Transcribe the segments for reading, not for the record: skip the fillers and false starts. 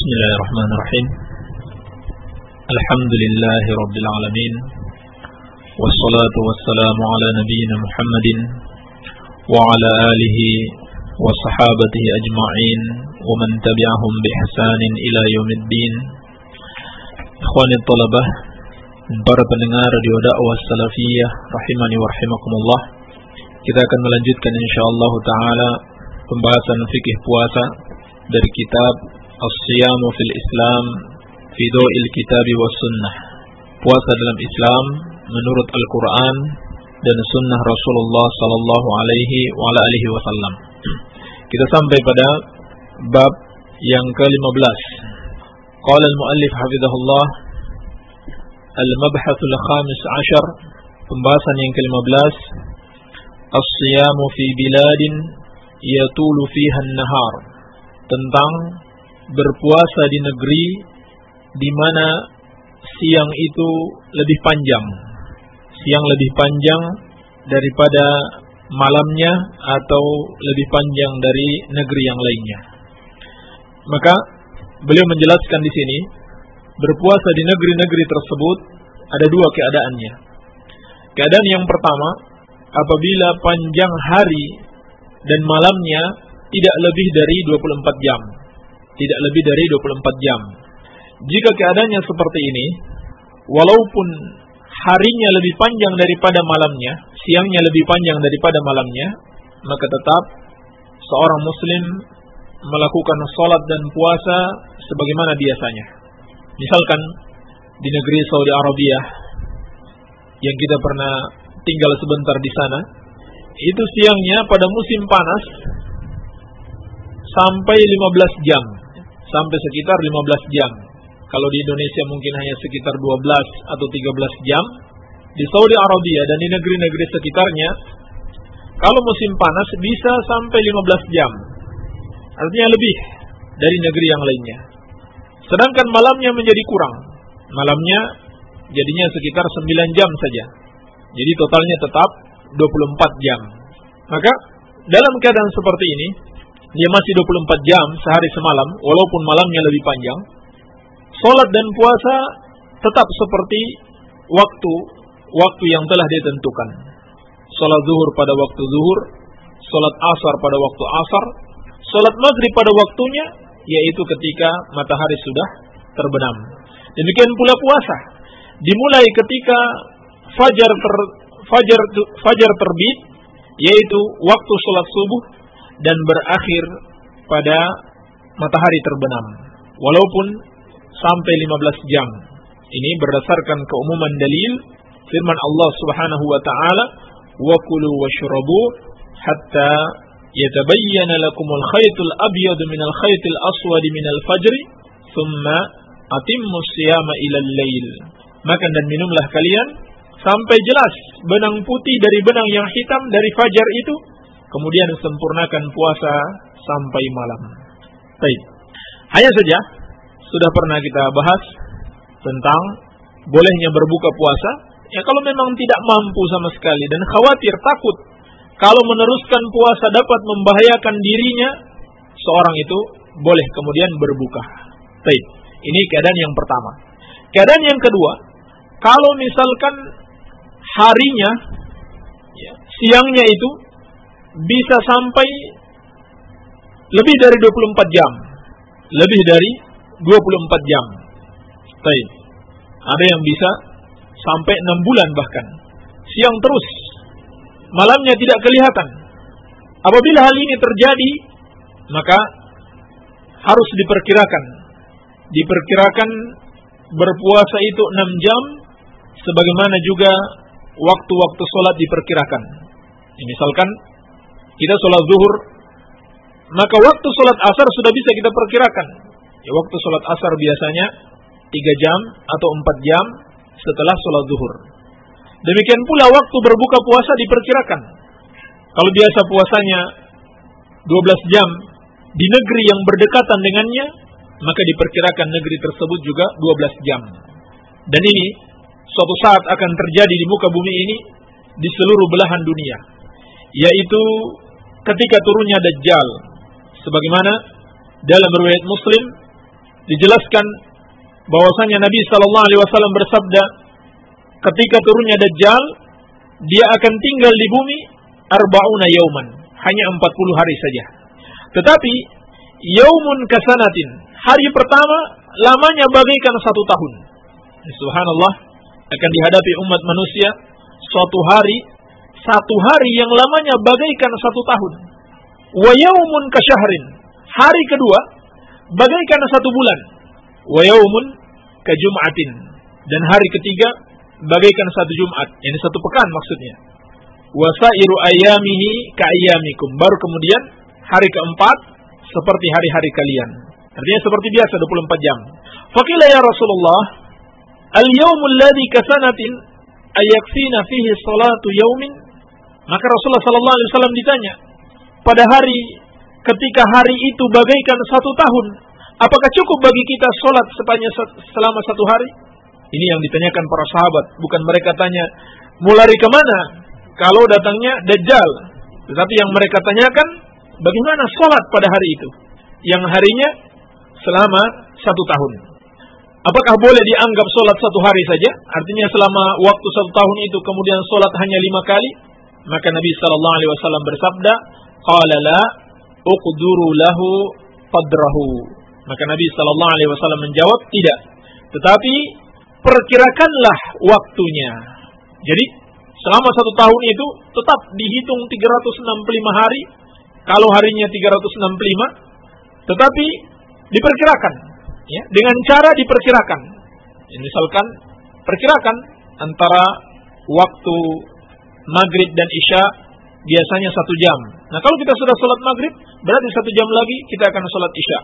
Bismillahirrahmanirrahim. Alhamdulillahi Rabbil Alamin. Wassalatu wassalamu ala nabiyyina Muhammadin wa ala alihi wa sahabatihi ajma'in wa man tabi'ahum bi ihsanin ila yaumiddin. Ikhwani thalabah, para pendengar radio dakwah salafiyah rahimani wa rahimakumullah. Kita akan melanjutkan insyaallah taala pembahasan fikih puasa dari kitab As-Siyamu fil Islam fi Daw'il Kitabi was Sunnah. Puasa dalam Islam menurut Al-Quran dan Sunnah Rasulullah sallallahu alaihi wa ala alihi wasallam. Kita sampai pada bab yang ke-15. Qala al-muallif hafizahullah, al-mabhathul khamis ashar, pembahasan yang ke-15, As-Siyamu fi biladin yatulu fiha an-nahar, tentang berpuasa di negeri di mana siang itu lebih panjang. Siang lebih panjang daripada malamnya atau lebih panjang dari negeri yang lainnya. Maka beliau menjelaskan di sini, berpuasa di negeri-negeri tersebut ada dua keadaannya. Keadaan yang pertama, apabila panjang hari dan malamnya tidak lebih dari 24 jam. Tidak lebih dari 24 jam. Jika keadaannya seperti ini, walaupun harinya lebih panjang daripada malamnya, siangnya lebih panjang daripada malamnya, maka tetap seorang muslim melakukan salat dan puasa sebagaimana biasanya. Misalkan di negeri Saudi Arabia yang kita pernah tinggal sebentar di sana, itu siangnya pada musim panas sampai 15 jam, sampai sekitar 15 jam. Kalau di Indonesia mungkin hanya sekitar 12 atau 13 jam. Di Saudi Arabia dan di negeri-negeri sekitarnya, kalau musim panas bisa sampai 15 jam. Artinya lebih dari negeri yang lainnya. Sedangkan malamnya menjadi kurang. Malamnya jadinya sekitar 9 jam saja. Jadi totalnya tetap 24 jam. Maka dalam keadaan seperti ini, dia masih 24 jam sehari semalam, walaupun malamnya lebih panjang. Salat dan puasa tetap seperti waktu yang telah ditentukan. Salat zuhur pada waktu zuhur, salat asar pada waktu asar, salat maghrib pada waktunya, yaitu ketika matahari sudah terbenam. Demikian pula puasa, dimulai ketika fajar terbit, yaitu waktu salat subuh, dan berakhir pada matahari terbenam, walaupun sampai 15 jam. Ini berdasarkan keumuman dalil firman Allah Subhanahu wa taala, wa kulu washrabu hatta yatabayyana lakumul khaytul abyadu minal khaytil aswadi minal fajri thumma atimmus siyama ilal lail. Makan dan minumlah kalian sampai jelas benang putih dari benang yang hitam dari fajar itu, kemudian sempurnakan puasa sampai malam. Baik. Hanya saja sudah pernah kita bahas tentang bolehnya berbuka puasa. Ya kalau memang tidak mampu sama sekali dan khawatir, takut kalau meneruskan puasa dapat membahayakan dirinya, seorang itu boleh kemudian berbuka. Baik. Ini keadaan yang pertama. Keadaan yang kedua, kalau misalkan harinya, siangnya itu bisa sampai lebih dari 24 jam. Lebih dari 24 jam. Baik. Ada yang bisa sampai 6 bulan bahkan. Siang terus. Malamnya tidak kelihatan. Apabila hal ini terjadi, maka harus diperkirakan. Diperkirakan berpuasa itu 6 jam, sebagaimana juga waktu-waktu sholat diperkirakan. Misalkan kita sholat zuhur, maka waktu sholat asar sudah bisa kita perkirakan. Ya, waktu sholat asar biasanya 3 jam atau 4 jam setelah sholat zuhur. Demikian pula waktu berbuka puasa diperkirakan. Kalau biasa puasanya 12 jam di negeri yang berdekatan dengannya, maka diperkirakan negeri tersebut juga 12 jam. Dan ini suatu saat akan terjadi di muka bumi ini di seluruh belahan dunia, yaitu ketika turunnya Dajjal. Sebagaimana dalam riwayat Muslim, dijelaskan bahwasanya Nabi sallallahu alaihi wasallam bersabda, ketika turunnya Dajjal, dia akan tinggal di bumi arba'una yauman, hanya 40 hari saja. Tetapi yaumun kasanatin, hari pertama lamanya bagaikan 1 tahun. Subhanallah, akan dihadapi umat manusia satu hari yang lamanya bagaikan 1 tahun. Wa yaumun kasyahrin, hari kedua bagaikan 1 bulan. Wa yaumun kajum'atin, dan hari ketiga bagaikan 1 Jumat, ini 1 pekan maksudnya. Wa sairu ayyamihi ka ayyamikum, baru kemudian hari keempat seperti hari-hari kalian. Artinya seperti biasa 24 jam. Faqila ya Rasulullah, al-yawmul ladzi kasanatin ayakfina fihi salatu yaumin? Maka Rasulullah sallallahu alaihi wasallam ditanya, pada hari ketika hari itu bagaikan 1 tahun, apakah cukup bagi kita salat selama 1 hari? Ini yang ditanyakan para sahabat, bukan mereka tanya mau lari kemana kalau datangnya Dajjal. Tetapi yang mereka tanyakan, bagaimana salat pada hari itu, yang harinya selama 1 tahun. Apakah boleh dianggap salat 1 hari saja? Artinya selama waktu 1 tahun itu kemudian salat hanya 5 kali? Maka Nabi sallallahu alaihi wasallam bersabda, qala la uqduru lahu qadrahu. Maka Nabi sallallahu alaihi wasallam menjawab, tidak. Tetapi perkirakanlah waktunya. Jadi selama 1 tahun itu tetap dihitung 365 hari. Kalau harinya 365, tetapi diperkirakan, ya, dengan cara diperkirakan. Misalkan perkirakan antara waktu maghrib dan isya biasanya 1 jam. Nah, kalau kita sudah sholat maghrib, berarti 1 jam lagi kita akan sholat isya.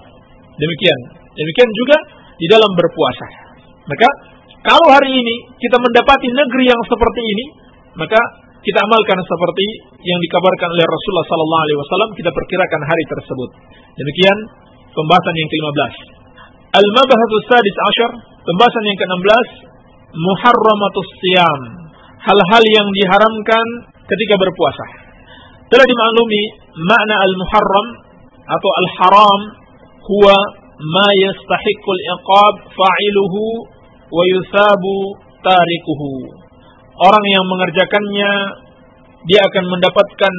Demikian juga di dalam berpuasa. Maka kalau hari ini kita mendapati negeri yang seperti ini, maka kita amalkan seperti yang dikabarkan oleh Rasulullah sallallahu alaihi wasallam, kita perkirakan hari tersebut. Demikian pembahasan yang ke-15. Al-mabahatsus sadis asyar, pembahasan yang ke-16, muharramatus siyam, hal-hal yang diharamkan ketika berpuasa. Telah dimaklumi makna al-muharram atau al-haram huwa ma yastahiqqul iqab fa'iluhu wa yusabu tarikuhu. Orang yang mengerjakannya dia akan mendapatkan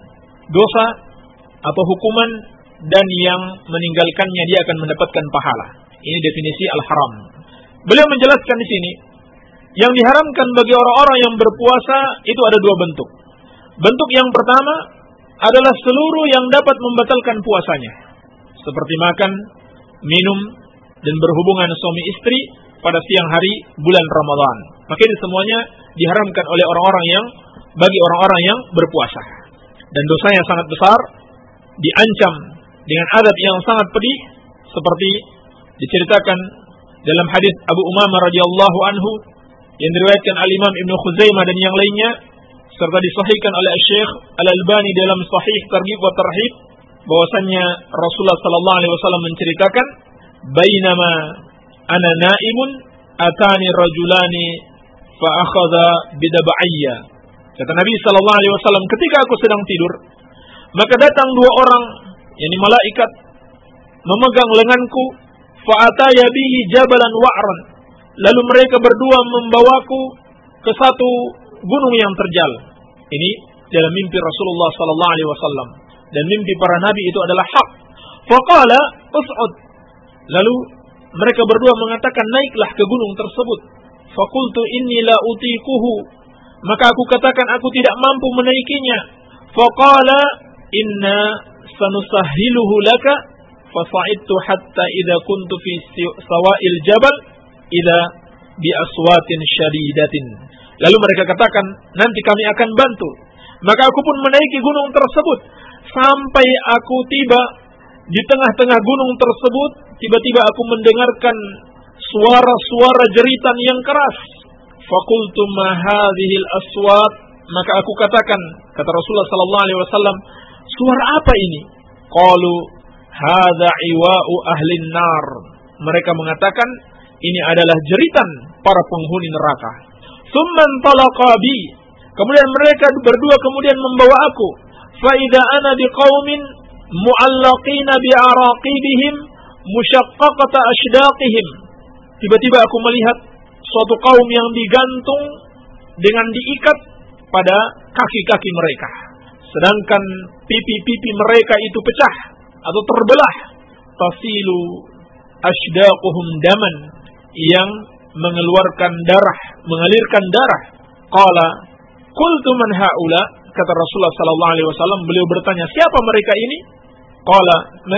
dosa atau hukuman, dan yang meninggalkannya dia akan mendapatkan pahala. Ini definisi al-haram. Beliau menjelaskan di sini, yang diharamkan bagi orang-orang yang berpuasa itu ada 2 bentuk. Bentuk yang pertama adalah seluruh yang dapat membatalkan puasanya, seperti makan, minum, dan berhubungan suami istri pada siang hari bulan Ramadan. Maka ini semuanya diharamkan oleh bagi orang-orang yang berpuasa. Dan dosanya sangat besar, diancam dengan azab yang sangat pedih, seperti diceritakan dalam hadis Abu Umamah radhiyallahu anhu yang diriwayatkan al-Imam Ibnu Khuzaimah dan yang lainnya, serta disahihkan oleh Syekh Al-Albani dalam Sahih Targhib wa Tarhib, bahwasannya Rasulullah sallallahu alaihi wasallam menceritakan, bainama ana naimun atani rajulani fa akhadha bidab'iyya. Kata Nabi sallallahu alaihi wasallam, ketika aku sedang tidur, maka datang 2 orang, yakni malaikat, memegang lenganku, fa ataya bihi jabalan wa'ran. Lalu mereka berdua membawaku ke satu gunung yang terjal. Ini dalam mimpi Rasulullah sallallahu alaihi wasallam, dan mimpi para nabi itu adalah hak. Faqala us'ud. Lalu mereka berdua mengatakan, naiklah ke gunung tersebut. Faqultu inni la utiquhu. Maka aku katakan, aku tidak mampu menaikinya. Faqala inna sanusahhiluhu laka. Fasa'idtu hatta idza kuntu fi sawa'il jabal idza bi aswatin syadidatin. Lalu mereka katakan, nanti kami akan bantu. Maka aku pun menaiki gunung tersebut, sampai aku tiba di tengah-tengah gunung tersebut. Tiba-tiba aku mendengarkan suara-suara jeritan yang keras. Faqultu ma hadhil aswat. Maka aku katakan, kata Rasulullah sallallahu alaihi wasallam, suara apa ini? Qalu hadza iwa'u ahlin nar. Mereka mengatakan, ini adalah jeritan para penghuni neraka. Tsumman talaqa bi. Kemudian mereka berdua kemudian membawa aku. Fa idza ana biqaumin mu'allaqina bi'araqibihim musyaqqaqata ashdaqihim. Tiba-tiba aku melihat suatu kaum yang digantung dengan diikat pada kaki-kaki mereka. Sedangkan pipi-pipi mereka itu pecah atau terbelah. Tasilu ashdaquhum daman, yang mengeluarkan darah, mengalirkan darah. Qala qultu man haula, kata Rasulullah sallallahu alaihi wasallam, beliau bertanya, siapa mereka ini? Qala,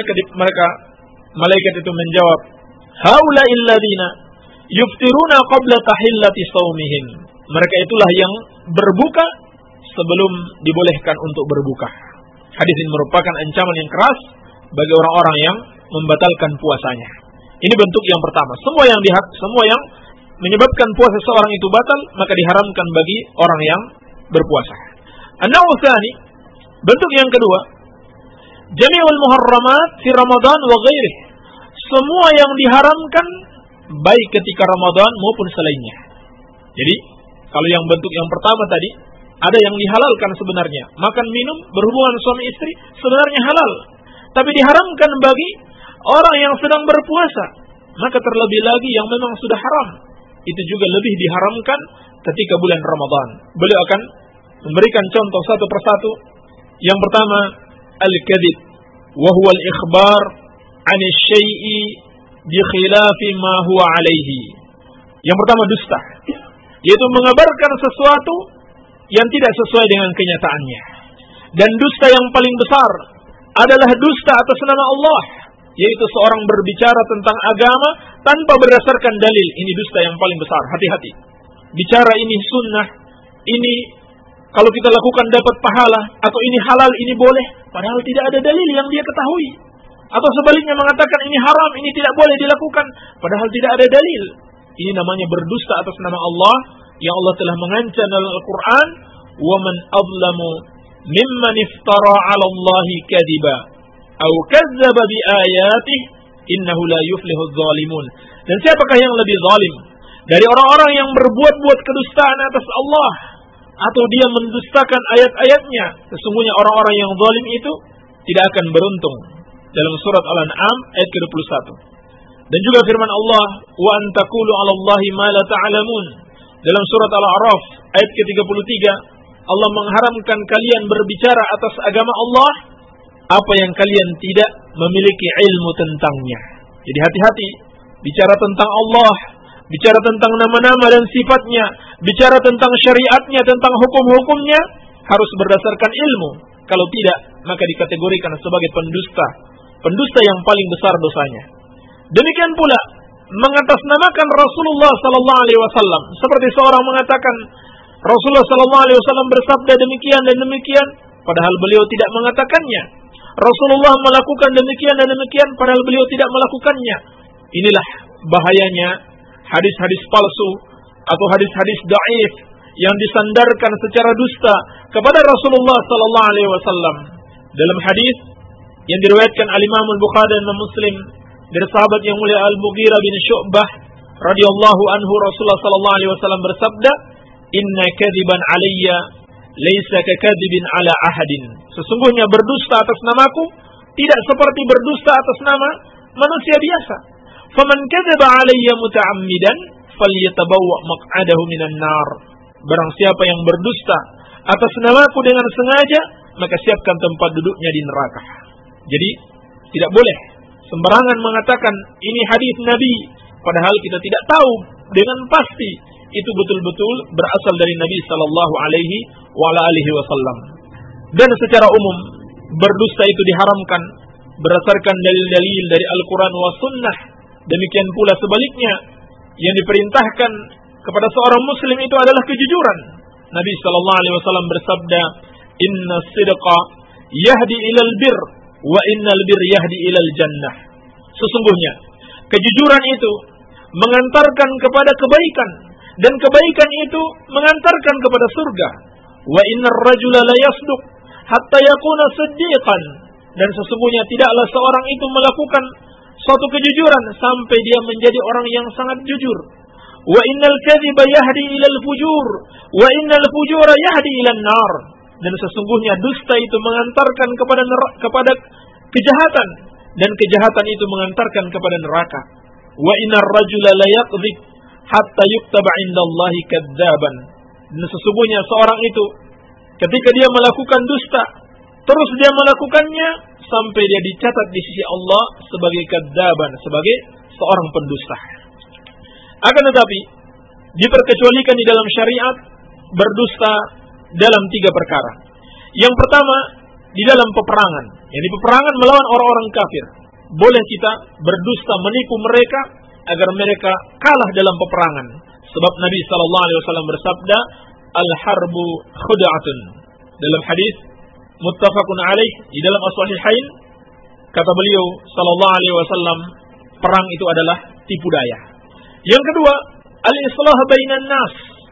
malaikat itu menjawab, haula illadzina yuftiruna qabla tahillati shaumihim. Mereka itulah yang berbuka sebelum dibolehkan untuk berbuka. Hadis ini merupakan ancaman yang keras bagi orang-orang yang membatalkan puasanya. Ini bentuk yang pertama. Semua yang menyebabkan puasa seorang itu batal, maka diharamkan bagi orang yang berpuasa. An-naw'u tsani, bentuk yang kedua, jami'ul muharramat fi Ramadan wa ghairihi. Semua yang diharamkan baik ketika Ramadan maupun selainnya. Jadi, kalau yang bentuk yang pertama tadi, ada yang dihalalkan sebenarnya. Makan, minum, berhubungan suami istri sebenarnya halal. Tapi diharamkan bagi orang yang sedang berpuasa. Maka terlebih lagi yang memang sudah haram, itu juga lebih diharamkan ketika bulan Ramadan. Beliau akan memberikan contoh satu persatu. Yang pertama, al-kadhib, wa huwa al-ikhbar 'ani syai'i bi khilafi ma huwa 'alaihi. Yang pertama dusta, yaitu mengabarkan sesuatu yang tidak sesuai dengan kenyataannya. Dan dusta yang paling besar adalah dusta atas nama Allah, yaitu seorang berbicara tentang agama tanpa berdasarkan dalil. Ini dusta yang paling besar. Hati-hati. Bicara ini sunnah, ini kalau kita lakukan dapat pahala, atau ini halal, ini boleh, padahal tidak ada dalil yang dia ketahui. Atau sebaliknya mengatakan ini haram, ini tidak boleh dilakukan, padahal tidak ada dalil. Ini namanya berdusta atas nama Allah, yang Allah telah mengancam dalam Al-Quran, وَمَنْ أَظْلَمُ مِمَّنِ افْتَرَى عَلَى اللَّهِ كَذِبًا أَوْ كَذَّبَ بِآيَاتِهِ إِنَّهُ لَا يُفْلِحُ الظَّالِمُونَ. Dan siapakah yang lebih zalim dari orang-orang yang berbuat-buat kedustaan atas Allah, atau dia mendustakan ayat-ayatnya? Sesungguhnya orang-orang yang zalim itu tidak akan beruntung. Dalam surat Al-An'am ayat ke-21. Dan juga firman Allah, wa an taqulu 'ala Allahi ma la ta'lamun. Dalam surat Al-A'raf ayat ke-33, Allah mengharamkan kalian berbicara atas agama Allah apa yang kalian tidak memiliki ilmu tentangnya. Jadi hati-hati bicara tentang Allah, bicara tentang nama-nama dan sifatnya, bicara tentang syariatnya, tentang hukum-hukumnya, harus berdasarkan ilmu. Kalau tidak, maka dikategorikan sebagai pendusta. Pendusta yang paling besar dosanya. Demikian pula mengatasnamakan Rasulullah sallallahu alaihi wasallam, seperti seorang mengatakan Rasulullah sallallahu alaihi wasallam bersabda demikian dan demikian, padahal beliau tidak mengatakannya. Rasulullah melakukan demikian dan demikian, padahal beliau tidak melakukannya. Inilah bahayanya hadis-hadis palsu atau hadis-hadis dhaif yang disandarkan secara dusta kepada Rasulullah sallallahu alaihi wasallam. Dalam hadis yang diriwayatkan Al-Imam Al-Bukhari dan Muslim dari sahabat yang mulia Al-Mughirah bin Syu'bah radhiyallahu anhu, Rasulullah sallallahu alaihi wasallam bersabda, "Inna kadziban 'alayya laisa kakadzibin 'ala ahadin." Sesungguhnya berdusta atas namaku tidak seperti berdusta atas nama manusia biasa. "Faman kadzaba 'alayya muta'ammidan falyatabawwa maq'adahu minan nar." Barang siapa yang berdusta atas namaku dengan sengaja, maka siapkan tempat duduknya di neraka. Jadi tidak boleh sembarangan mengatakan ini hadis Nabi, padahal kita tidak tahu dengan pasti itu betul-betul berasal dari Nabi sallallahu alaihi wasallam. Dan secara umum berdusta itu diharamkan berdasarkan dalil-dalil dari Al-Quran wa Sunnah. Demikian pula sebaliknya, yang diperintahkan kepada seorang muslim itu adalah kejujuran. Nabi sallallahu alaihi wasallam bersabda, "Inna sidqa yahdi ilal bir, wa innal bir yahdi ilal jannah." Sesungguhnya kejujuran itu mengantarkan kepada kebaikan, dan kebaikan itu mengantarkan kepada surga. Wa innar rajula la yasduq hatta yakuna siddiqan. Dan sesungguhnya tidaklah seorang itu melakukan suatu kejujuran sampai dia menjadi orang yang sangat jujur. Wa innal kadhiba yahdi ilal fujur, wa innal fujura yahdi ilan nar. Dan sesungguhnya dusta itu mengantarkan kepada kejahatan, dan kejahatan itu mengantarkan kepada neraka. Wa innar rajula la yakdzib hatta yuktaba 'indallahi kadzaban. Dan sesungguhnya seorang itu ketika dia melakukan dusta, terus dia melakukannya sampai dia dicatat di sisi Allah sebagai kadzaban, sebagai seorang pendusta. Akan tetapi diperkecualikan di dalam syariat berdusta dalam 3 perkara. Yang pertama, di dalam peperangan. Yani peperangan melawan orang-orang kafir. Boleh kita berdusta menipu mereka agar mereka kalah dalam peperangan. Sebab Nabi SAW bersabda, Al-harbu khuda'atun. Dalam hadis muttafaqun alaih di dalam as-sahihain, kata beliau SAW, perang itu adalah tipu daya. Yang kedua, al-islah bainan nas.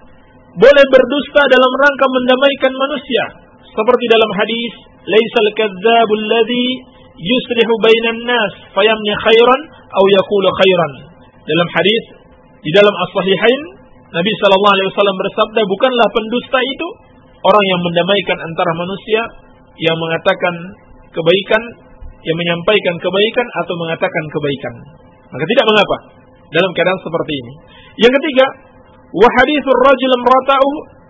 Boleh berdusta dalam rangka mendamaikan manusia. Seperti dalam hadis, laisal kadzdzabul ladzi yuslihu bainan nas fayamni khairan aw yaqulu khairan. Dalam hadis di dalam as-sahihain, Nabi SAW bersabda, bukanlah pendusta itu orang yang mendamaikan antara manusia, yang mengatakan kebaikan, yang menyampaikan kebaikan atau mengatakan kebaikan. Maka tidak mengapa dalam keadaan seperti ini. Yang ketiga, wa hadithur rajul imra'atahu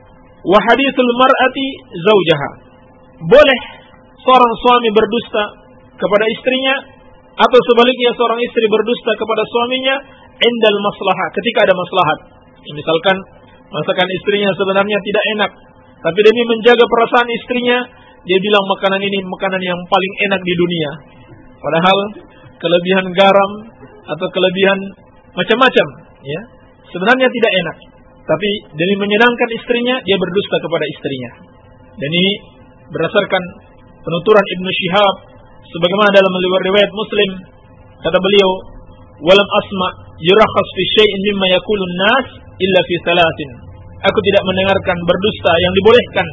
wa hadithul mar'ati zaujaha. Boleh seorang suami berdusta kepada istrinya atau sebaliknya seorang istri berdusta kepada suaminya indal maslahah, ketika ada maslahat. Misalkan masakan istrinya sebenarnya tidak enak, tapi demi menjaga perasaan istrinya, dia bilang makanan ini makanan yang paling enak di dunia. Padahal kelebihan garam atau kelebihan macam-macam, ya, sebenarnya tidak enak. Tapi demi menyenangkan istrinya, dia berdusta kepada istrinya. Dan ini berdasarkan penuturan Ibnu Syihab, sebagaimana dalam riwayat Muslim, kata beliau, walam asma yurakhas fi syai'in mimma yaqulun nas illa fi salatin. Aku tidak mendengarkan berdusta yang dibolehkan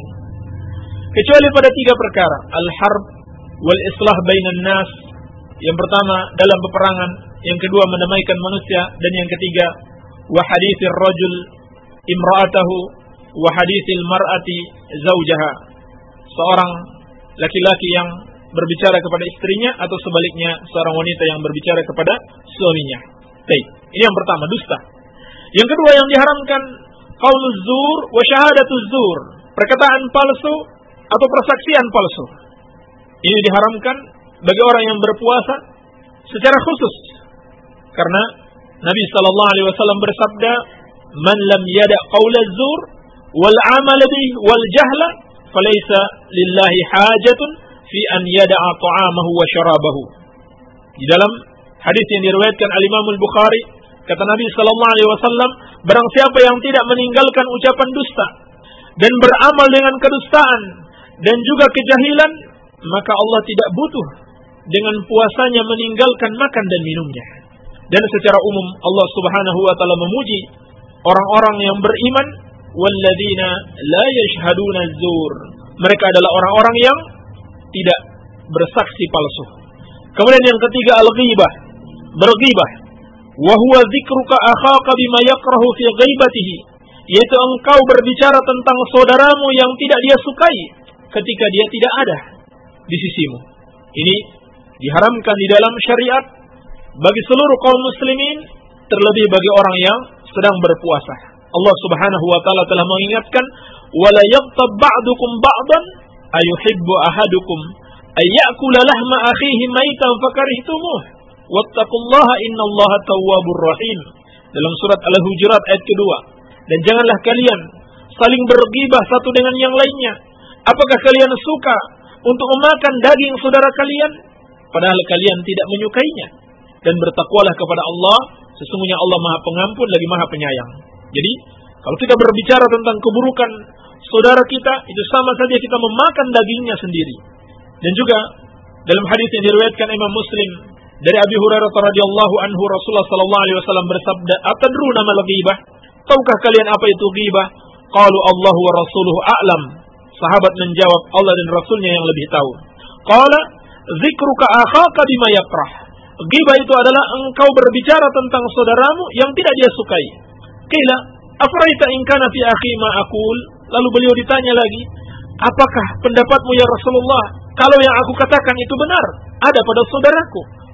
kecuali pada 3 perkara. Al-harb wal islah bainan nas. Yang pertama dalam peperangan, yang kedua mendamaikan manusia, dan yang ketiga wa hadithir rajul imra'atahu wa hadithil mar'ati zaujaha. Seorang laki-laki yang berbicara kepada istrinya atau sebaliknya seorang wanita yang berbicara kepada suaminya. Baik, ini yang pertama, dusta. Yang kedua yang diharamkan, qauluz zur wa syahadatuz zur, perkataan palsu atau persaksian palsu. Ini diharamkan bagi orang yang berpuasa secara khusus. Karena Nabi SAW bersabda, "Man lam yada' qaulaz zur wal 'amal bih wal jahla, falaysa lillahi hajatun fi an yada'a ta'amahu wa syarabahu." Di dalam hadis yang diriwayatkan al-Imam al-Bukhari, kata Nabi SAW, barang siapa yang tidak meninggalkan ucapan dusta dan beramal dengan kedustaan dan juga kejahilan, maka Allah tidak butuh dengan puasanya meninggalkan makan dan minumnya. Dan secara umum Allah Subhanahu wa taala memuji orang-orang yang beriman, walladzina la yashhaduna az-zur. Mereka adalah orang-orang yang tidak bersaksi palsu. Kemudian yang ketiga, al-ghibah, berghibah. Wa huwa dzikruka akhaka bima yakrahu fi ghaibatihi, yaitu engkau berbicara tentang saudaramu yang tidak dia sukai ketika dia tidak ada di sisimu. Ini diharamkan di dalam syariat bagi seluruh kaum muslimin, terlebih bagi orang yang sedang berpuasa. Allah Subhanahu wa taala telah mengingatkan, wala yaqtab ba'dukum ba'dan ayuhibbu ahadukum ayyakula lahma akhihi maitan fakarihtumuh wattaqullaha innallaha tawwabur rahim. Dalam surat Al-Hujurat ayat kedua. Dan janganlah kalian saling berghibah satu dengan yang lainnya. Apakah kalian suka untuk memakan daging saudara kalian padahal kalian tidak menyukainya? Dan bertakwalah kepada Allah, sesungguhnya Allah Maha Pengampun lagi Maha Penyayang. Jadi, kalau kita berbicara tentang keburukan saudara kita, itu sama saja kita memakan dagingnya sendiri. Dan juga dalam hadis yang diriwayatkan Imam Muslim dari Abi Hurairah radhiyallahu anhu, Rasulullah sallallahu alaihi wasallam bersabda, "Atadruna mal ghibah?" Tahukah kalian apa itu ghibah? Qalu Allahu wa rasuluhu a'lam. Sahabat menjawab, Allah dan Rasulnya yang lebih tahu. Qala dzikruka akhaka bima yakrah. Ghibah itu adalah engkau berbicara tentang saudaramu yang tidak dia sukai. Qila afraita in kana fi akhi ma aqul. Lalu beliau ditanya lagi, apakah pendapatmu ya Rasulullah kalau yang aku katakan itu benar ada pada saudaraku?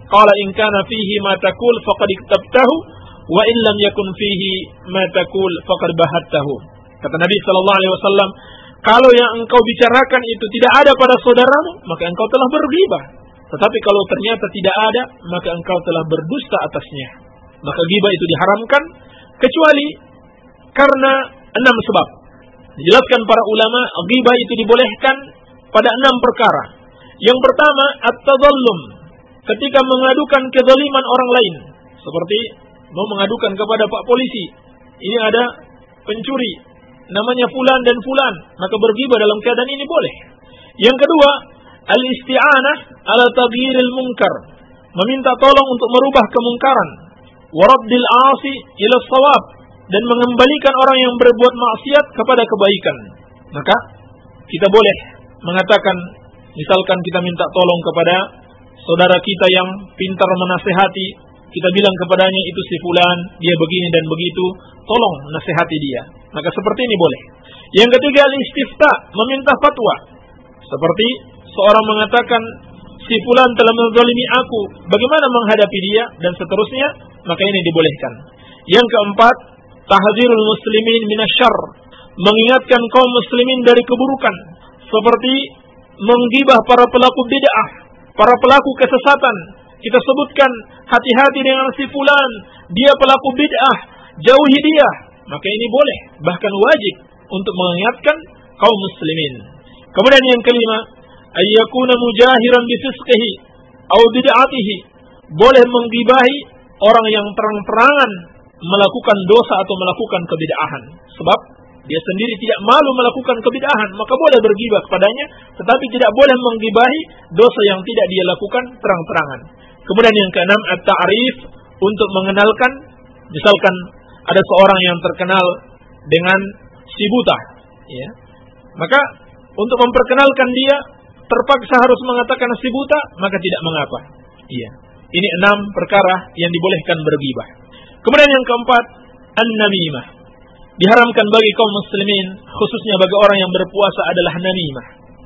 Qala in kana fihi ma taqul faqad iktabtahu wa in lam yakun fihi ma taqul faqad bahattahu. Kata Nabi sallallahu alaihi wasallam, kalau yang engkau bicarakan itu tidak ada pada saudaramu, maka engkau telah berghibah. Tetapi kalau ternyata tidak ada, maka engkau telah berdusta atasnya. Maka ghibah itu diharamkan kecuali karena 6 sebab. Dijelaskan para ulama, ghibah itu dibolehkan pada 6 perkara. Yang pertama, at-tadallum, ketika mengadukan kezaliman orang lain, seperti mau mengadukan kepada Pak Polisi, ini ada pencuri, namanya fulan dan fulan, maka berghibah dalam keadaan ini boleh. Yang kedua, al-isti'anah ala taghyiril munkar, meminta tolong untuk merubah kemungkaran, wa raddil 'asi ila shawab, dan mengembalikan orang yang berbuat maksiat kepada kebaikan. Maka kita boleh mengatakan, misalkan kita minta tolong kepada saudara kita yang pintar menasehati, kita bilang kepadanya itu si fulan, dia begini dan begitu, tolong nasihati dia. Maka seperti ini boleh. Yang ketiga, al-istifta, meminta fatwa. Seperti seorang mengatakan, si fulan telah menzalimi aku, bagaimana menghadapi dia, dan seterusnya, maka ini dibolehkan. Yang keempat, tahdzirul muslimin minasyarr, mengingatkan kaum muslimin dari keburukan, seperti menggibah para pelaku bid'ah, para pelaku kesesatan. Kita sebutkan, hati-hati dengan si fulan, dia pelaku bid'ah, jauhi dia. Maka ini boleh, bahkan wajib untuk mengingatkan kaum muslimin. Kemudian yang kelima, ayyakuna mujahiran bifisqihi aw bid'atihi, boleh menggibahi orang yang terang-terangan melakukan dosa atau melakukan kebid'ahan. Sebab dia sendiri tidak malu melakukan kebid'ahan, maka boleh bergibah kepadanya, tetapi tidak boleh menggibahi dosa yang tidak dia lakukan terang-terangan. Kemudian yang keenam, at-ta'rif, untuk mengenalkan, misalkan ada seorang yang terkenal dengan si buta, ya. Maka untuk memperkenalkan dia terpaksa harus mengatakan si buta, maka tidak mengapa. Iya. Ini 6 perkara yang dibolehkan bergibah. Kemudian yang keempat, an-namimah. Diharamkan bagi kaum muslimin, khususnya bagi orang yang berpuasa, adalah namimah.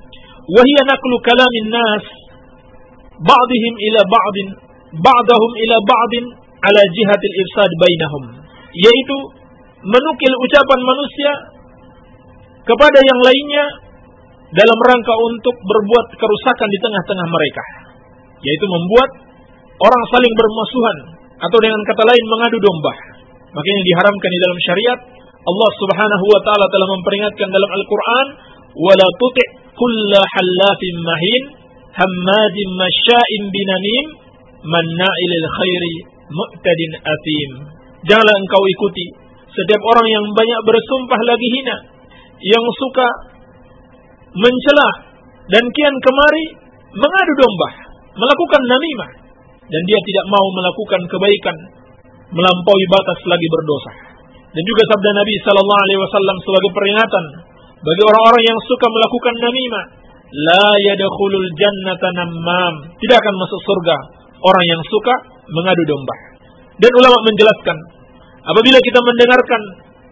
Wa hiya naqlu kalamin nas ba'dihim ila ba'din, ba'dahum ila ba'din ala jihatil ifsad bainahum. Yaitu menukil ucapan manusia kepada yang lainnya dalam rangka untuk berbuat kerusakan di tengah-tengah mereka, yaitu membuat orang saling bermusuhan, atau dengan kata lain mengadu domba. Maka ini diharamkan di dalam syariat. Allah Subhanahu wa taala telah memperingatkan dalam Al-Qur'an, "Wala tuti' kulla hallafin mahin, hammadin masya'in binamim, manna'il lil khairi, mu'tadin atim." Janganlah engkau ikuti setiap orang yang banyak bersumpah lagi hina, yang suka mencela dan kian kemari mengadu domba, melakukan namimah, dan dia tidak mau melakukan kebaikan, melampaui batas lagi berdosa. Dan juga sabda Nabi sallallahu alaihi wasallam sebagai peringatan bagi orang-orang yang suka melakukan namimah, la yadkhulul jannata nammam, tidak akan masuk surga orang yang suka mengadu domba. Dan ulama menjelaskan, apabila kita mendengarkan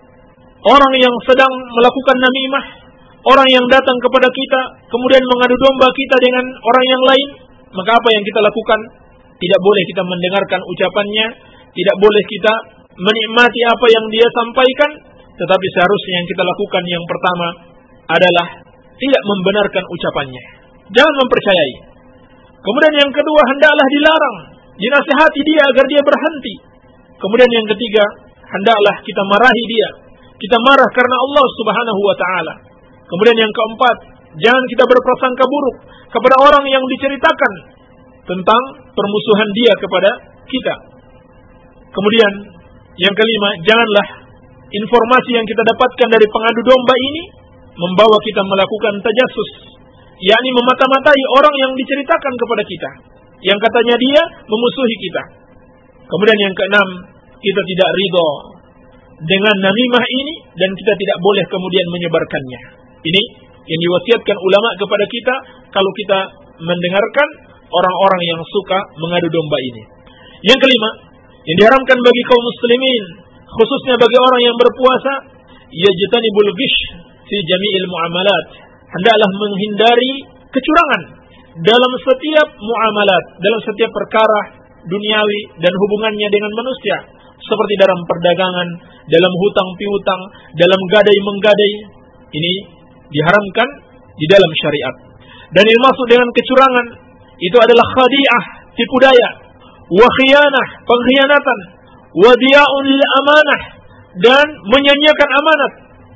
orang yang sedang melakukan namimah, orang yang datang kepada kita kemudian mengadu domba kita dengan orang yang lain, maka apa yang kita lakukan? Tidak boleh kita mendengarkan ucapannya, tidak boleh kita menikmati apa yang dia sampaikan, tetapi seharusnya yang kita lakukan yang pertama adalah tidak membenarkan ucapannya, jangan mempercayai. Kemudian yang kedua, hendaklah dilarang, dinasihati dia agar dia berhenti. Kemudian yang ketiga, hendaklah kita marahi dia, kita marah karena Allah Subhanahu wa taala. Kemudian yang keempat, jangan kita berprasangka buruk kepada orang yang diceritakan tentang permusuhan dia kepada kita. Kemudian yang kelima, janganlah informasi yang kita dapatkan dari pengadu domba ini membawa kita melakukan tajassus, yakni memata-matai orang yang diceritakan kepada kita, yang katanya dia memusuhi kita. Kemudian yang keenam, kita tidak ridho dengan namimah ini dan kita tidak boleh kemudian menyebarkannya. Ini yang diwasiatkan ulama kepada kita kalau kita mendengarkan orang-orang yang suka mengadu domba ini. Yang kelima, yang diharamkan bagi kaum muslimin, khususnya bagi orang yang berpuasa, yajtanibul ghish fi jami'il muamalat. Hendaklah menghindari kecurangan dalam setiap muamalat, dalam setiap perkara duniawi dan hubungannya dengan manusia, seperti dalam perdagangan, dalam hutang piutang, dalam gadai-menggadai. Ini diharamkan di dalam syariat. Dan yang masuk dengan kecurangan itu adalah khadi'ah, tipu daya, wa khiyanah, pengkhianatan, wa diya'un lil amanah, dan menyanyiakan amanat,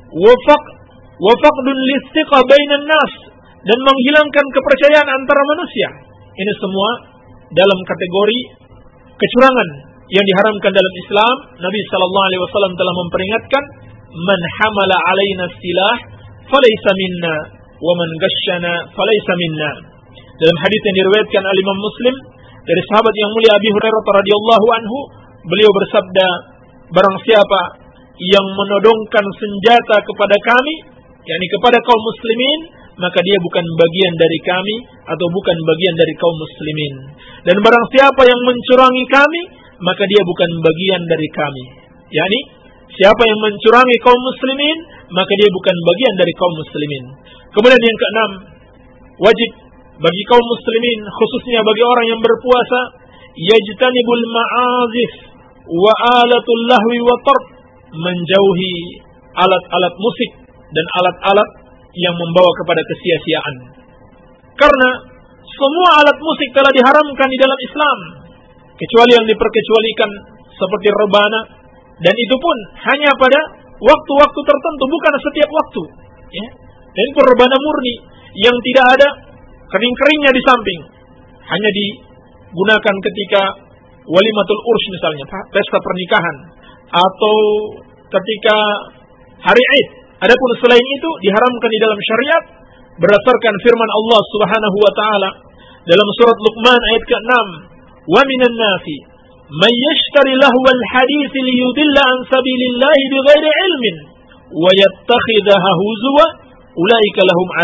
wa faqdun listiqah bainan nas, dan menghilangkan kepercayaan antara manusia. Ini semua dalam kategori kecurangan yang diharamkan dalam Islam. Nabi sallallahu alaihi wasallam telah memperingatkan, "Man hamala alaina silah falaysa minna wa man ghashana falaysa minna." Dalam hadis yang diriwayatkan oleh Imam Muslim dari sahabat yang mulia Abi Hurairah radhiyallahu anhu, beliau bersabda, "Barang siapa yang menodongkan senjata kepada kami, yakni kepada kaum muslimin, maka dia bukan bagian dari kami atau bukan bagian dari kaum muslimin. Dan barang siapa yang mencurangi kami, maka dia bukan bagian dari kami." Yani siapa yang mencurangi kaum muslimin, maka dia bukan bagian dari kaum muslimin. Kemudian yang keenam, wajib bagi kaum muslimin, khususnya bagi orang yang berpuasa, yajtanibul ma'azif wa alatul lahwi wa tarb, menjauhi alat-alat musik dan alat-alat yang membawa kepada kesia-siaan. Karena semua alat musik telah diharamkan di dalam Islam, kecuali yang diperkecualikan seperti rebana, dan itu pun hanya pada waktu-waktu tertentu, bukan setiap waktu. Ya. Dan itu rebana murni yang tidak ada kering-keringnya di samping, hanya digunakan ketika walimatul urs misalnya, pesta pernikahan, atau ketika hari Id. Adapun selain itu diharamkan di dalam syariat berdasarkan firman Allah Subhanahu wa taala dalam surat Luqman ayat ke-6, "Wa minan nasi may yashtari lahwal hadits liyudilla an sabilillahi bighairi ilmin wa yattakhidhaha huzwa ulaika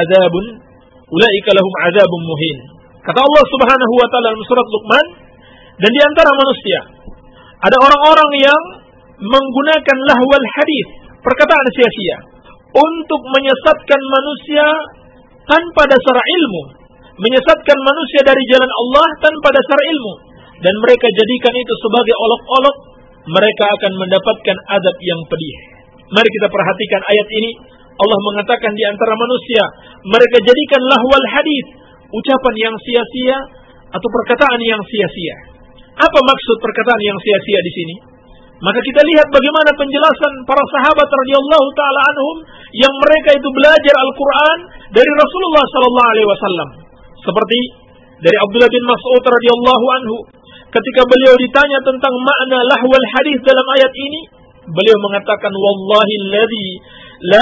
lahum adzabun muhin." Kata Allah Subhanahu wa taala dalam surat Luqman, dan di antara manusia ada orang-orang yang menggunakan lahwal hadis, perkataan sia-sia, untuk menyesatkan manusia tanpa dasar ilmu, menyesatkan manusia dari jalan Allah tanpa dasar ilmu, dan mereka jadikan itu sebagai olok-olok, mereka akan mendapatkan azab yang pedih. Mari kita perhatikan ayat ini. Allah mengatakan di antara manusia, mereka jadikan lahwal hadis, ucapan yang sia-sia atau perkataan yang sia-sia. Apa maksud perkataan yang sia-sia di sini? Maka kita lihat bagaimana penjelasan para sahabat radhiyallahu taala anhum yang mereka itu belajar Al-Qur'an dari Rasulullah sallallahu alaihi wasallam. Seperti dari Abdullah bin Mas'ud radhiyallahu anhu, ketika beliau ditanya tentang makna lahwal hadis dalam ayat ini, beliau mengatakan, "Wallahi alladzi la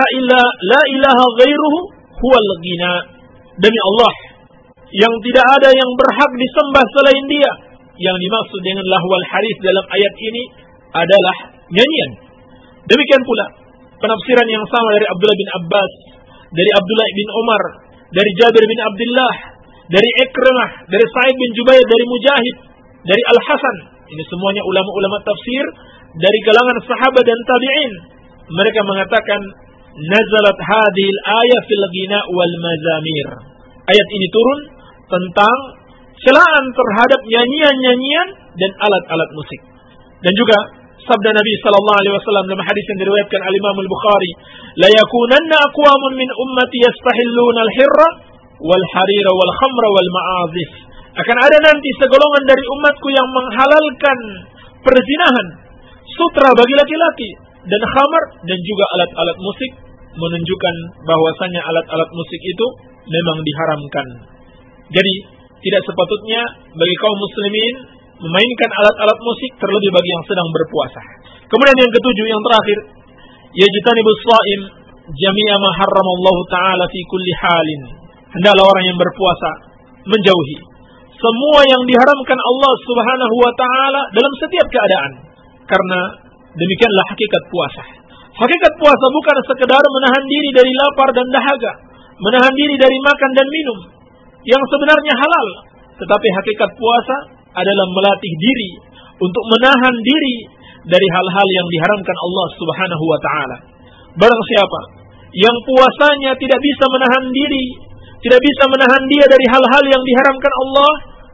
ilaha ghairuhu huwal ghina." Demi Allah yang tidak ada yang berhak disembah selain Dia. Yang dimaksud dengan lahwal hadis dalam ayat ini adalah nyanyian. Demikian pula penafsiran yang sama dari Abdullah bin Abbas, dari Abdullah bin Umar, dari Jabir bin Abdullah, dari Ikrimah, dari Sa'id bin Jubair, dari Mujahid, dari Al-Hasan. Ini semuanya ulama-ulama tafsir dari kalangan sahabat dan tabi'in. Mereka mengatakan, nazalat hadhil ayah fil ghina wal mazamir. Ayat ini turun tentang celaan terhadap nyanyian-nyanyian dan alat-alat musik. Dan juga sabda Nabi sallallahu alaihi wasallam dalam hadis yang diriwayatkan oleh Imam Al-Bukhari, "La yakunanna aqwamun min ummati yastahilluna al-hirra wal harira wal khamra wal ma'azif." Akan ada nanti segolongan dari umatku yang menghalalkan perzinahan, sutra bagi laki-laki, dan khamar, dan juga alat-alat musik, menunjukkan bahwasanya alat-alat musik itu memang diharamkan. Jadi tidak sepatutnya bagi kaum muslimin memainkan alat-alat musik, terlebih bagi yang sedang berpuasa. Kemudian yang ketujuh, yang terakhir, yajtanibus shaim jami'a ma harramallahu ta'ala fi kulli halin. Hendaklah orang yang berpuasa menjauhi semua yang diharamkan Allah Subhanahu wa taala dalam setiap keadaan. Karena demikianlah hakikat puasa. Hakikat puasa bukan sekedar menahan diri dari lapar dan dahaga, menahan diri dari makan dan minum yang sebenarnya halal, tetapi hakikat puasa adalah melatih diri untuk menahan diri dari hal-hal yang diharamkan Allah Subhanahu wa taala. Barang siapa yang puasanya tidak bisa menahan diri, tidak bisa menahan dia dari hal-hal yang diharamkan Allah,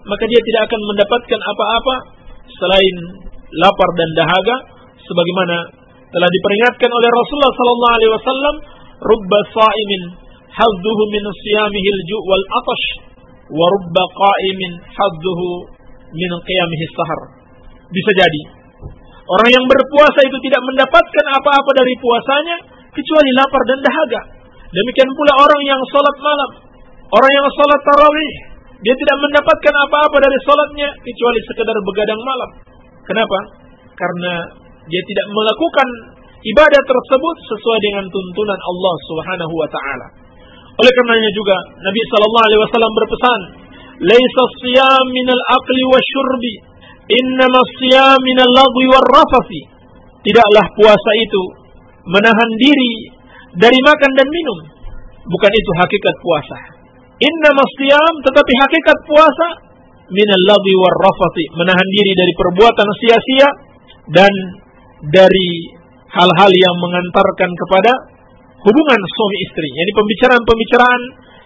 maka dia tidak akan mendapatkan apa-apa selain lapar dan dahaga, sebagaimana telah diperingatkan oleh Rasulullah sallallahu alaihi wasallam, rubba sha'imin hadduhu min siyamihi al-ju' wal 'atash wa rubba qa'imin hadduhu min qiyamihi sahar. Bisa jadi orang yang berpuasa itu tidak mendapatkan apa-apa dari puasanya kecuali lapar dan dahaga. Demikian pula orang yang salat malam, orang yang salat tarawih, dia tidak mendapatkan apa-apa dari salatnya kecuali sekedar begadang malam. Kenapa? Karena dia tidak melakukan ibadah tersebut sesuai dengan tuntunan Allah Subhanahu wa taala. Oleh karenanya juga Nabi sallallahu alaihi wasallam berpesan, "Laisa as-siyam minal aqli wasyurbi, innama as-siyam minal lagwi warrafathi." Tidaklah puasa itu menahan diri dari makan dan minum. Bukan itu hakikat puasa. Innama as-siyam, tetapi hakikat puasa minal lagwi warrafathi, menahan diri dari perbuatan sia-sia dan dari hal-hal yang mengantarkan kepada hubungan suami istri, yakni pembicaraan-pembicaraan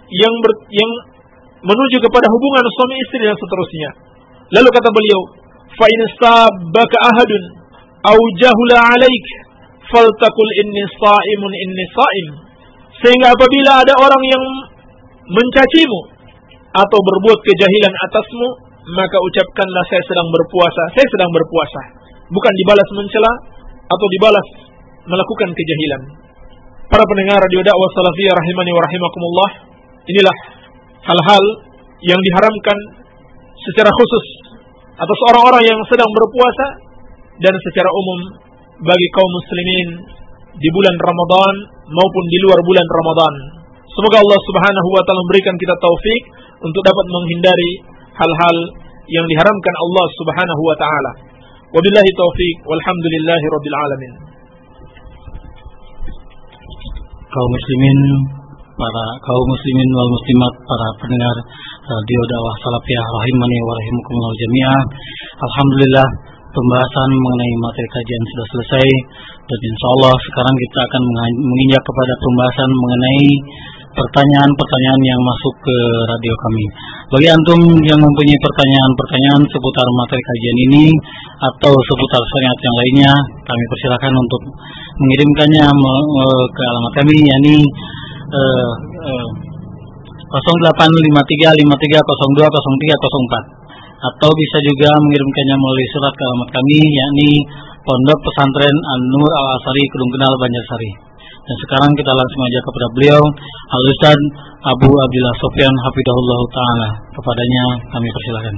yang menuju kepada hubungan suami istri dan seterusnya. Lalu kata beliau, fa in sabbaka ahadun aw jahula 'alaik faltaqul inni sha'imun inni sha'im. Sehingga apabila ada orang yang mencacimu atau berbuat kejahilan atasmu, maka ucapkanlah saya sedang berpuasa, saya sedang berpuasa. Bukan dibalas mencela atau dibalas melakukan kejahilan. Para pendengar radio dakwah salafiyah rahimani wa rahimakumullah, inilah hal-hal yang diharamkan secara khusus atas orang-orang yang sedang berpuasa dan secara umum bagi kaum muslimin di bulan Ramadan maupun di luar bulan Ramadan. Semoga Allah Subhanahu wa taala memberikan kita taufik untuk dapat menghindari hal-hal yang diharamkan Allah Subhanahu wa taala. Wabillahi taufik walhamdulillahi rabbil alamin. Kaum muslimin wal muslimat, para pendengar radio dakwah salafiyah rahimani wa rahimakumullah jami'ah. Alhamdulillah, pembahasan mengenai materi kajian sudah selesai, dan insyaallah sekarang kita akan menginjak kepada pembahasan mengenai pertanyaan-pertanyaan yang masuk ke radio kami. Bagi antum yang mempunyai pertanyaan-pertanyaan seputar materi kajian ini atau seputar syariat yang lainnya, kami persilakan untuk mengirimkannya ke alamat kami, yakni 085353020304, atau bisa juga mengirimkannya melalui surat ke alamat kami, yakni Pondok Pesantren An-Nur Al-Asari, Kedung Kenal, Banjarsari. Dan sekarang kita langsung aja kepada beliau, Al-Ustaz Abu Abdillah Sofyan hafidhahullah ta'ala. Kepadanya kami persilakan.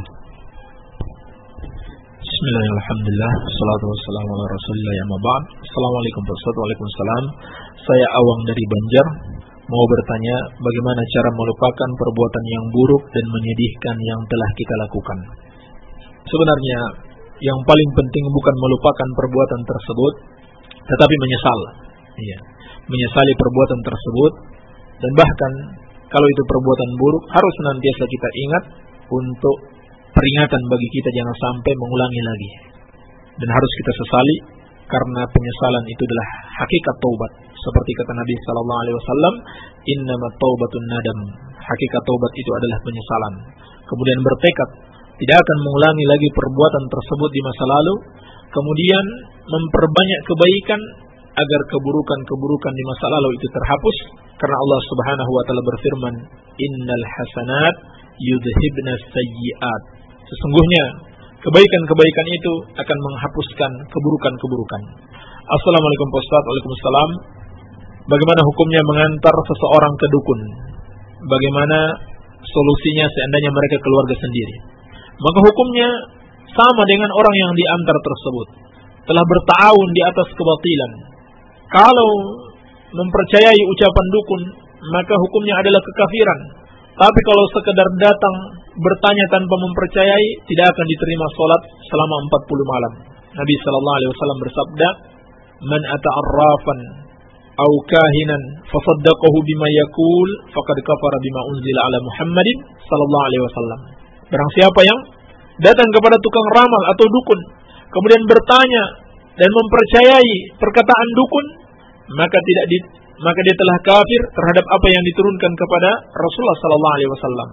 Bismillahirrahmanirrahim. Alhamdulillah, salatu wassalamu ala rasulillah, ya maba'd. Assalamualaikum warahmatullahi wabarakatuh. Waalaikumsalam. Saya Awang dari Banjar, mau bertanya bagaimana cara melupakan perbuatan yang buruk dan menyedihkan yang telah kita lakukan. Sebenarnya yang paling penting bukan melupakan perbuatan tersebut, tetapi menyesal. Iya, menyesali perbuatan tersebut, dan bahkan kalau itu perbuatan buruk harus senantiasa kita ingat untuk peringatan bagi kita jangan sampai mengulangi lagi. Dan harus kita sesali karena penyesalan itu adalah hakikat taubat. Seperti kata Nabi sallallahu alaihi wasallam, "Innamat taubatun nadam." Hakikat taubat itu adalah penyesalan. Kemudian bertekad tidak akan mengulangi lagi perbuatan tersebut di masa lalu, kemudian memperbanyak kebaikan agar keburukan-keburukan di masa lalu itu terhapus, karena Allah Subhanahu wa taala berfirman, "Innal hasanat yudhibna sayyi'at." Sesungguhnya kebaikan-kebaikan itu akan menghapuskan keburukan-keburukan. Assalamualaikum Pak Ustaz. Waalaikumsalam. Bagaimana hukumnya mengantar seseorang ke dukun? Bagaimana solusinya seandainya mereka keluarga sendiri? Maka hukumnya sama dengan orang yang diantar tersebut, telah berta'awun di atas kebatilan. Kalau mempercayai ucapan dukun, maka hukumnya adalah kekafiran. Tapi kalau sekedar datang bertanya tanpa mempercayai, tidak akan diterima salat selama 40 malam. Nabi sallallahu alaihi wasallam bersabda, "Man ata'arrafan aw kahinan fasaddaqahu bima yaqul faqad kafara bima unzila ala Muhammadin sallallahu alaihi wasallam." Barang siapa yang datang kepada tukang ramal atau dukun, kemudian bertanya dan mempercayai perkataan dukun, maka dia telah kafir terhadap apa yang diturunkan kepada Rasulullah sallallahu alaihi wasallam.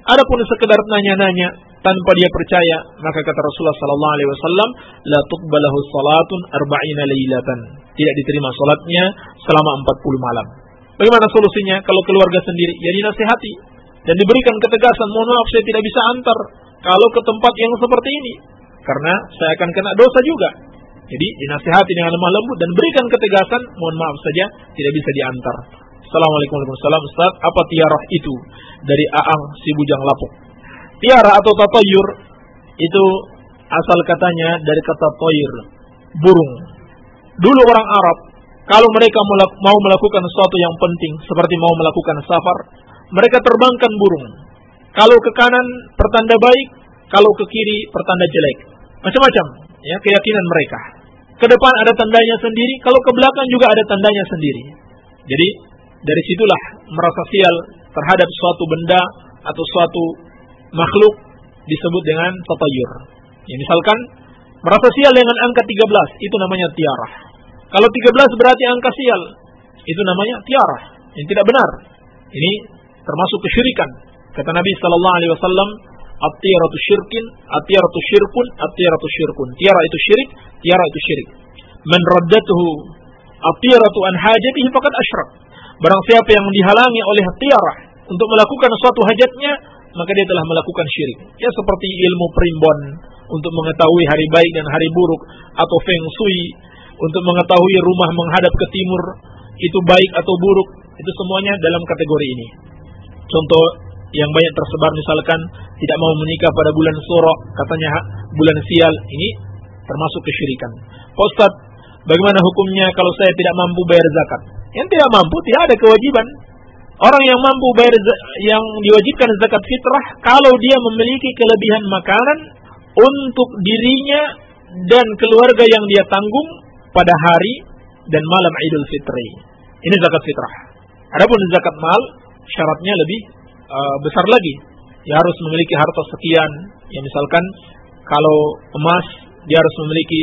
Adapun sekedar nanya-nanya tanpa dia percaya, maka kata Rasulullah sallallahu alaihi wasallam, la tuqbalahu salatun arba'ina lailatan. Tidak diterima salatnya selama 40 malam. Bagaimana solusinya? Kalau keluarga sendiri, ya dinasihati dan diberikan ketegasan, mohon maaf saya tidak bisa antar kalau ke tempat yang seperti ini, karena saya akan kena dosa juga. Jadi dinasihati dengan lemah lembut dan berikan ketegasan, mohon maaf saja tidak bisa diantar. Assalamualaikum warahmatullahi wabarakatuh. Ustaz, apa tiarah itu? Dari Aang si Bujang Lapuk. Tiara atau tatayur itu asal katanya dari kata toir, burung. Dulu orang Arab, kalau mereka mau melakukan sesuatu yang penting, seperti mau melakukan safar, mereka terbangkan burung. Kalau ke kanan pertanda baik, kalau ke kiri pertanda jelek. Macam-macam ya keyakinan mereka. Ke depan ada tandanya sendiri, kalau ke belakang juga ada tandanya sendiri. Jadi dari situlah merasa sial terhadap suatu benda atau suatu makhluk disebut dengan tatayur. Ya, misalkan merasa sial dengan angka 13, itu namanya tiarah. Kalau 13 berarti angka sial, itu namanya tiarah. Yang tidak benar. Ini termasuk kesyirikan. Kata Nabi sallallahu alaihi wasallam, at-tiaratu syirkin, at-tiaratu syirkun, at-tiaratu syirkun. Tiara itu syirik, tiara itu syirik. Man raddatuhu at-tiaratu an hajatihi faqad asyrak. Barang siapa yang dihalangi oleh tiarah untuk melakukan suatu hajatnya, maka dia telah melakukan syirik. Ya seperti ilmu primbon untuk mengetahui hari baik dan hari buruk, atau feng shui untuk mengetahui rumah menghadap ke timur itu baik atau buruk, itu semuanya dalam kategori ini. Contoh yang banyak tersebar misalkan tidak mau menikah pada bulan Suro, katanya bulan sial, ini termasuk kesyirikan. Pak Ustaz, bagaimana hukumnya kalau saya tidak mampu bayar zakat? Yang tidak mampu tidak ada kewajiban. Orang yang mampu bayar yang diwajibkan zakat fitrah kalau dia memiliki kelebihan makanan untuk dirinya dan keluarga yang dia tanggung pada hari dan malam Idul Fitri. Ini zakat fitrah. Adapun zakat mal syaratnya lebih besar lagi. Dia harus memiliki harta sekian. Ya misalkan kalau emas dia harus memiliki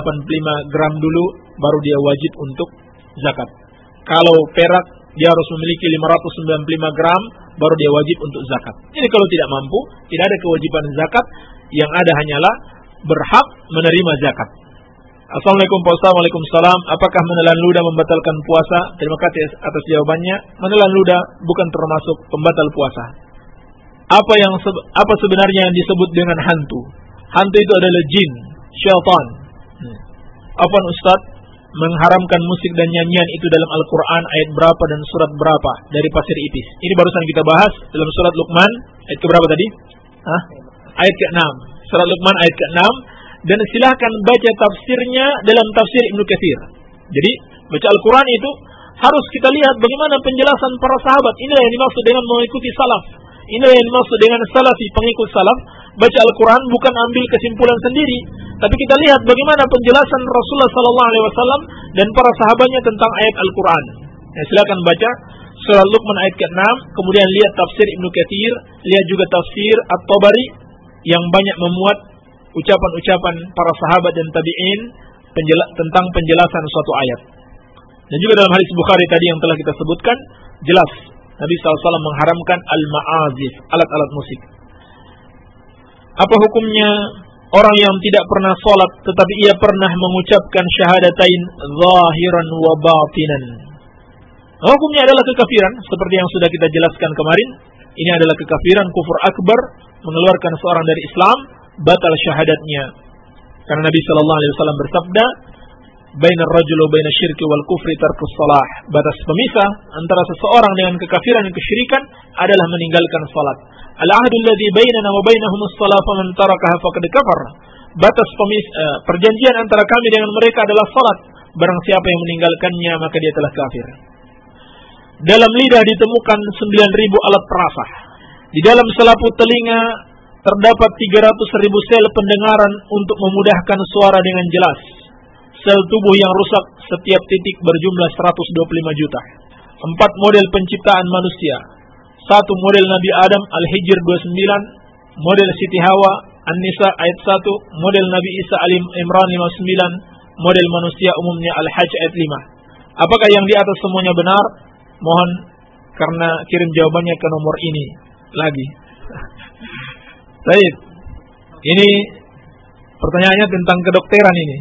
85 gram dulu baru dia wajib untuk zakat. Kalau perak dia harus memiliki 595 gram baru dia wajib untuk zakat. Jadi kalau tidak mampu, tidak ada kewajiban zakat, yang ada hanyalah berhak menerima zakat. Assalamualaikum Pak Ustaz. Waalaikumsalam. Apakah menelan ludah membatalkan puasa? Terima kasih atas jawabannya. Menelan ludah bukan termasuk pembatal puasa. Apa sebenarnya yang disebut dengan hantu? Hantu itu adalah jin, syaitan. Apa Ustaz? Mengharamkan musik dan nyanyian itu dalam Al-Quran ayat berapa dan surat berapa dari Pasir Ipis. Ini barusan kita bahas dalam surat Luqman ayat keberapa tadi? Ayat ke-6. Surat Luqman ayat ke-6. Dan silahkan baca tafsirnya dalam tafsir Ibnu Katsir. Jadi baca Al-Quran itu harus kita lihat bagaimana penjelasan para sahabat. Inilah yang dimaksud dengan mengikuti salaf. Inilah yang dimaksud dengan salafi, pengikut salaf. Baca Al-Quran bukan ambil kesimpulan sendiri, tapi kita lihat bagaimana penjelasan Rasulullah SAW dan para sahabatnya tentang ayat Al-Quran. Ya, silakan baca surah Luqman ayat ke-6, kemudian lihat tafsir Ibnu Katsir, lihat juga tafsir At-Tabari yang banyak memuat ucapan-ucapan para sahabat dan tabi'in tentang penjelasan suatu ayat. Dan juga dalam hadis Bukhari tadi yang telah kita sebutkan, jelas Nabi SAW mengharamkan al-ma'azif, alat-alat musik. Apa hukumnya orang yang tidak pernah sholat tetapi ia pernah mengucapkan syahadatain zahiran wa batinan? Hukumnya adalah kekafiran seperti yang sudah kita jelaskan kemarin. Ini adalah kekafiran, kufur akbar, mengeluarkan seorang dari Islam, batal syahadatnya. Karena Nabi SAW bersabda, bainar rajul wa bainas syirki wal kufri tarkus shalah. Batas pemisah antara seseorang dengan kekafiran dan kesyirikan adalah meninggalkan salat. Al-ahdu alladhi bainana wa bainahum as-shalah faman tarakaha faqad kafar. Batas perjanjian antara kami dengan mereka adalah salat. Barang siapa yang meninggalkannya maka dia telah kafir. Dalam lidah ditemukan 9.000 alat perasa. Di dalam selaput telinga terdapat 300.000 sel pendengaran untuk memudahkan suara dengan jelas. Sel tubuh yang rusak setiap titik berjumlah 125 juta. 4 model penciptaan manusia. 1 model Nabi Adam Al-Hijr 29, model Siti Hawa An-Nisa ayat 1, model Nabi Isa Al-Imran 59, model manusia umumnya Al-Hajj ayat 5. Apakah yang di atas semuanya benar? Mohon karena kirim jawabannya ke nomor ini lagi. Baik. Ini pertanyaannya tentang kedokteran ini.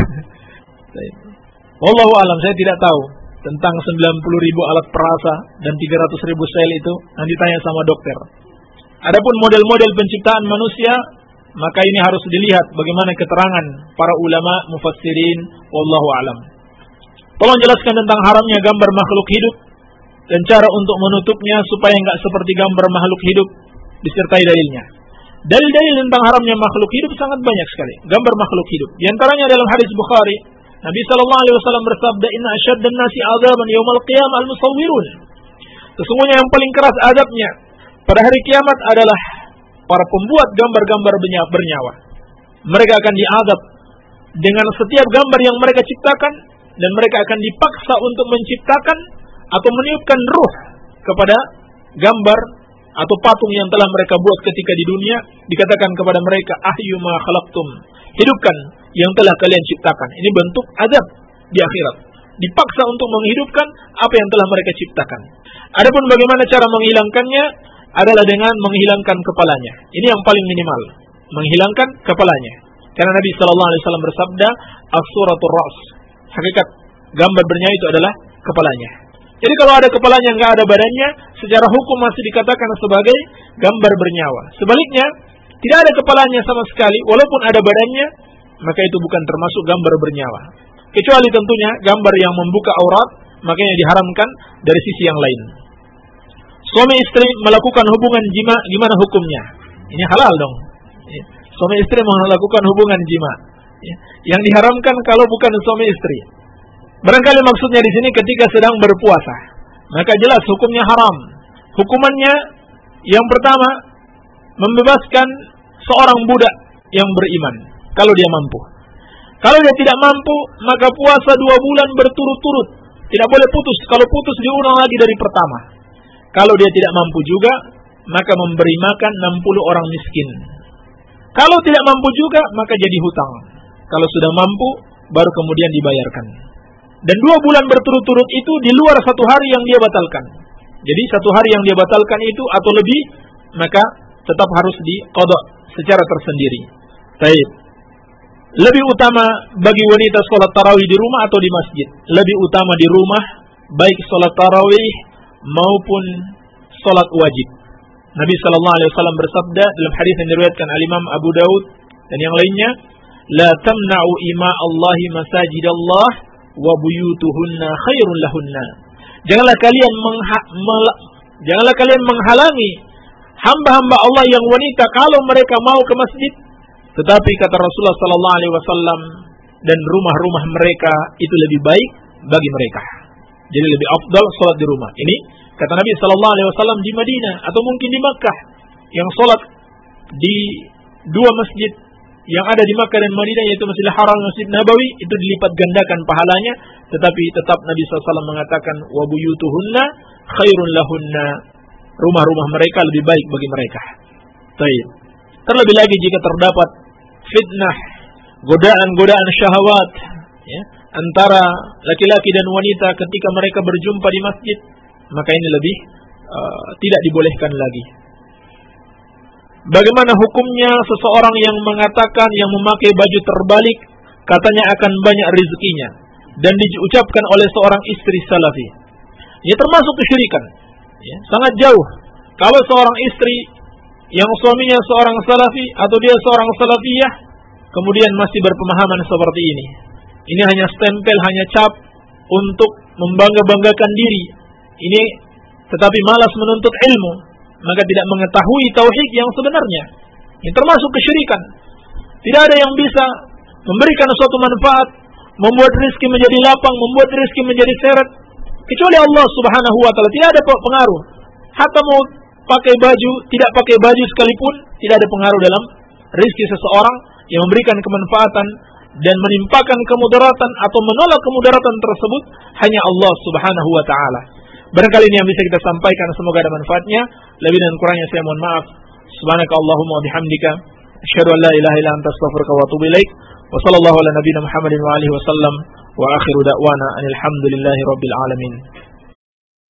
Wallahu alam, saya tidak tahu tentang 90.000 alat perasa dan 300.000 sel itu, nanti tanya sama dokter. Adapun model-model penciptaan manusia, maka ini harus dilihat bagaimana keterangan para ulama mufassirin. Wallahu alam. Tolong jelaskan tentang haramnya gambar makhluk hidup dan cara untuk menutupnya supaya enggak seperti gambar makhluk hidup, disertai dalilnya. Dalil-dalil tentang haramnya makhluk hidup sangat banyak sekali. Gambar makhluk hidup. Di antaranya dalam hadis Bukhari, Nabi sallallahu alaihi wasallam bersabda, "Inna asyaddan nasi 'adzaban yaumil qiyamah al-musawwirun." Sesungguhnya yang paling keras azabnya pada hari kiamat adalah para pembuat gambar-gambar bernyawa. Mereka akan diazab dengan setiap gambar yang mereka ciptakan, dan mereka akan dipaksa untuk menciptakan atau meniupkan ruh kepada gambar atau patung yang telah mereka buat ketika di dunia. Dikatakan kepada mereka, ahyu ma khalaqtum, hidupkan yang telah kalian ciptakan. Ini bentuk azab di akhirat. Dipaksa untuk menghidupkan apa yang telah mereka ciptakan. Adapun bagaimana cara menghilangkannya adalah dengan menghilangkan kepalanya. Ini yang paling minimal, menghilangkan kepalanya. Karena Nabi sallallahu alaihi wasallam bersabda, as-suratul ra's, hakikat gambar bernyawa itu adalah kepalanya. Jadi kalau ada kepalanya enggak ada badannya, secara hukum masih dikatakan sebagai gambar bernyawa. Sebaliknya, tidak ada kepalanya sama sekali, walaupun ada badannya, maka itu bukan termasuk gambar bernyawa. Kecuali tentunya gambar yang membuka aurat, makanya diharamkan dari sisi yang lain. Suami istri melakukan hubungan jima, gimana hukumnya? Ini halal dong. Suami istri melakukan hubungan jima. Yang diharamkan kalau bukan suami istri. Barangkali maksudnya di sini ketika sedang berpuasa, maka jelas hukumnya haram. Hukumannya yang pertama, membebaskan seorang budak yang beriman kalau dia mampu. Kalau dia tidak mampu, maka puasa 2 bulan berturut-turut. Tidak boleh putus. Kalau putus diulang lagi dari pertama. Kalau dia tidak mampu juga, maka memberi makan 60 orang miskin. Kalau tidak mampu juga, maka jadi hutang. Kalau sudah mampu, baru kemudian dibayarkan. Dan 2 bulan berturut-turut itu di luar 1 hari yang dia batalkan. Jadi 1 hari yang dia batalkan itu atau lebih, maka tetap harus diqadha secara tersendiri. Baik. Lebih utama bagi wanita sholat tarawih di rumah atau di masjid? Lebih utama di rumah, baik sholat tarawih maupun sholat wajib. Nabi sallallahu alaihi wasallam bersabda dalam hadis yang diriwayatkan al-Imam Abu Daud dan yang lainnya, "La tamna'u ima Allahi masajidallah wa buyutuhunna khairun lahunna." Janganlah kalian menghalangi hamba-hamba Allah yang wanita kalau mereka mau ke masjid. Tetapi kata Rasulullah sallallahu alaihi wasallam, dan rumah-rumah mereka itu lebih baik bagi mereka. Jadi lebih afdal salat di rumah. Ini kata Nabi sallallahu alaihi wasallam di Madinah atau mungkin di Makkah, yang salat di 2 masjid yang ada di Makkah dan Madinah, yaitu Masjidil Haram dan Masjid Nabawi, itu dilipat gandakan pahalanya. Tetapi tetap Nabi SAW mengatakan, wa buyutuhunna khairun lahunna, rumah-rumah mereka lebih baik bagi mereka. Baik. Terlebih lagi jika terdapat fitnah, godaan-godaan syahwat, ya, antara laki-laki dan wanita ketika mereka berjumpa di masjid, maka ini lebih tidak dibolehkan lagi. Bagaimana hukumnya seseorang yang mengatakan yang memakai baju terbalik katanya akan banyak rezekinya dan diucapkan oleh seorang istri salafi? Ini termasuk kesyirikan, ya, sangat jauh. Kalau seorang istri yang suaminya seorang salafi atau dia seorang salafiyah kemudian masih berpemahaman seperti ini hanya stempel, hanya cap untuk membangga-banggakan diri, ini tetapi malas menuntut ilmu, maka tidak mengetahui tauhid yang sebenarnya. Ini termasuk kesyirikan. Tidak ada yang bisa memberikan suatu manfaat, membuat rezeki menjadi lapang, membuat rezeki menjadi seret, kecuali Allah Subhanahu wa taala. Tidak ada pengaruh. Hatta mau pakai baju, tidak pakai baju sekalipun, tidak ada pengaruh dalam rezeki seseorang. Yang memberikan kemanfaatan dan menimpakan kemudaratan atau menolak kemudaratan tersebut hanya Allah Subhanahu wa taala. Barangkali ini yang bisa kita sampaikan, semoga ada manfaatnya. Lebih dan kurangnya saya mohon maaf. Subhanakallahumma wa bihamdika asyhadu an la ilaha illa anta astaghfiruka wa atubu ilaik. Wa sallallahu ala nabiyyina Muhammadin wa alihi wasallam wa akhiru da'wana alhamdulillahi rabbil alamin.